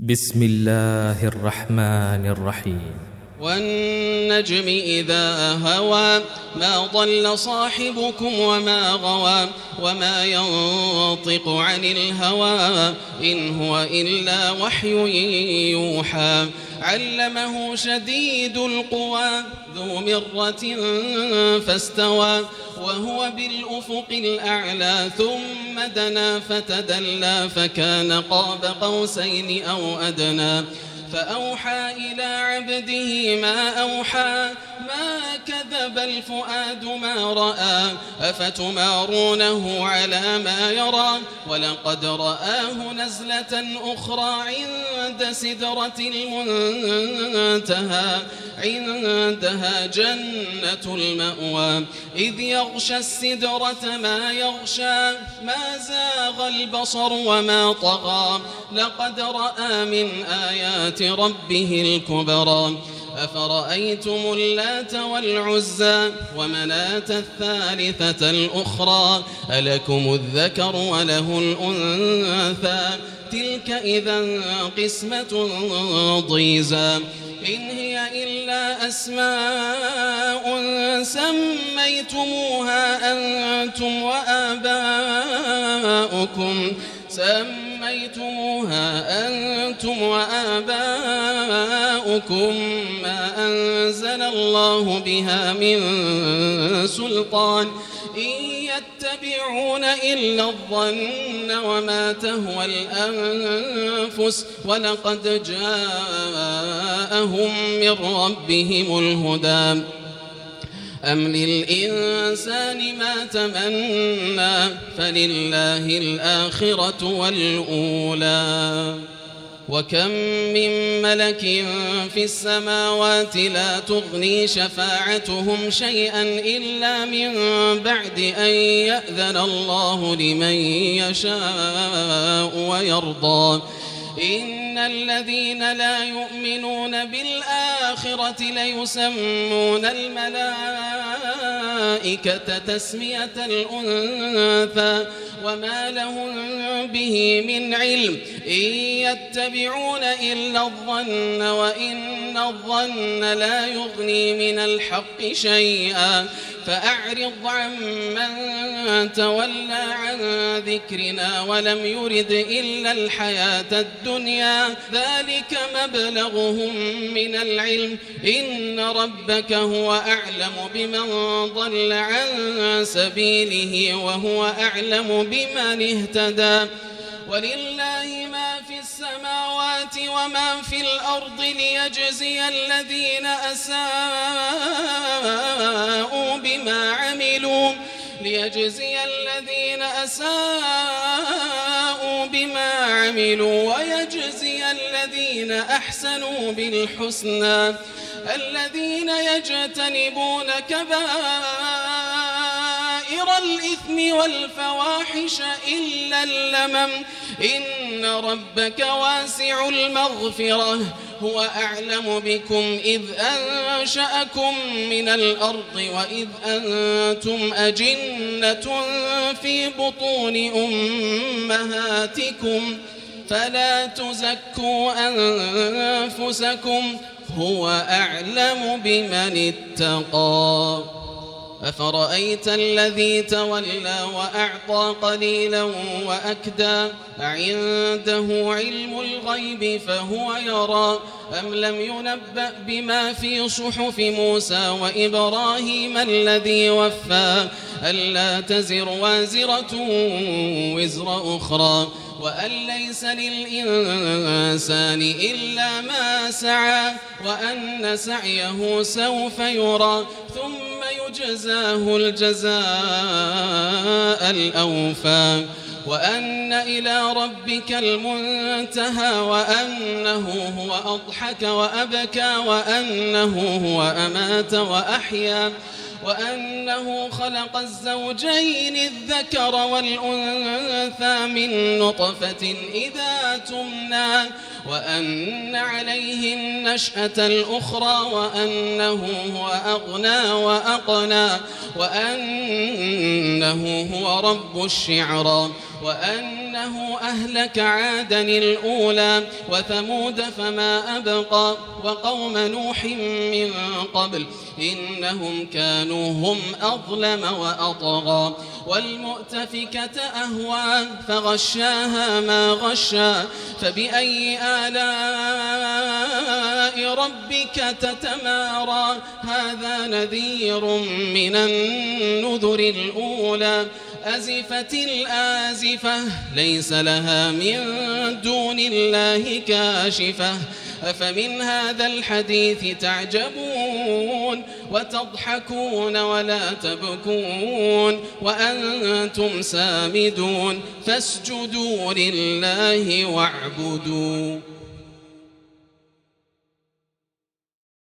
بسم الله الرحمن الرحيم. والنجم إذا هوى ما ضل صاحبكم وما غوى وما ينطق عن الهوى إن هو إلا وحي يوحى علمه شديد القوى ذو مرة فاستوى وهو بالأفق الأعلى ثم دنا فتدلى فكان قاب قوسين أو أدنى فأوحى إلى عبده ما أوحى ما كذب الفؤاد ما رأى أفتمارونه على ما يرى ولقد رآه نزلة أخرى عند سدرة المنتهى عندها جنة المأوى إذ يغشى السدرة ما يغشى ما زاغ البصر وما طغى لقد رأى من آيات ربه الكبرى أفرأيتم اللات والعزى ومناة الثالثة الأخرى ألكم الذكر وله الأنثى تلك إذا قسمة ضيزى إن هي إلا أسماء سميتموها أنتم وآباؤكم ما أنزل الله بها من سلطان إن يتبعون إلا الظن وما تهوى الأنفس ولقد جاءهم من ربهم الهدى أم للإنسان ما تمنى فلله الآخرة والأولى وكم من ملك في السماوات لا تغني شفاعتهم شيئا إلا من بعد أن يأذن الله لمن يشاء ويرضى إن الذين لا يؤمنون بالآخرة ليسمون الملائكة تسمية الأنثى وما لهم به من علم إن يتبعون إلا الظن وإن الظن لا يغني من الحق شيئا فأعرض عن من تولى عن ذكرنا ولم يرد إلا الحياة الدنيا ذلك مبلغهم من العلم إن ربك هو أعلم بمن ضل عن سبيله وهو أعلم بمن اهتدى ولله ما في السماوات وما في الأرض ليجزي الذين أساءوا بما عملوا ويجزي الذين أحسنوا بالحسنى الذين يجتنبون كبائر الإثم والفواحش إلا اللمم إن ربك واسع المغفرة هو أعلم بكم إذ أنشأكم من الأرض وإذ أنتم أجنة في بطون أمهاتكم فلا تزكوا أنفسكم هو أعلم بمن اتقى أفرأيت الذي تولى وأعطى قليلا وأكدى أعنده علم الغيب فهو يرى أم لم ينبأ بما في صحف موسى وإبراهيم الذي وفى ألا تزر وازرة وزر أخرى وأن ليس للإنسان إلا ما سعى وأن سعيه سوف يرى ثم يجزاه الجزاء الأوفى وأن إلى ربك المنتهى وأنه هو أضحك وأبكى وأنه هو أمات وأحيا وأنه خلق الزوجين الذكر والأنثى من نطفة إذا تمنى وأن عليه النشأة الأخرى وأنه هو أغنى وأقنى وأنه هو رب الشعرى وأنه أهلك عادا الأولى وثمود فما أبقى وقوم نوح من قبل إنهم كانوا هم أظلم وأطغى والمؤتفكة أهوى فغشاها ما غشى فبأي آلاء ربك تتمارى هذا نذير من النذر الأولى أزفت الآزفة ليس لها من دون الله كاشفة أفمن هذا الحديث تعجبون وتضحكون ولا تبكون وأنتم سامدون فاسجدوا لله واعبدوا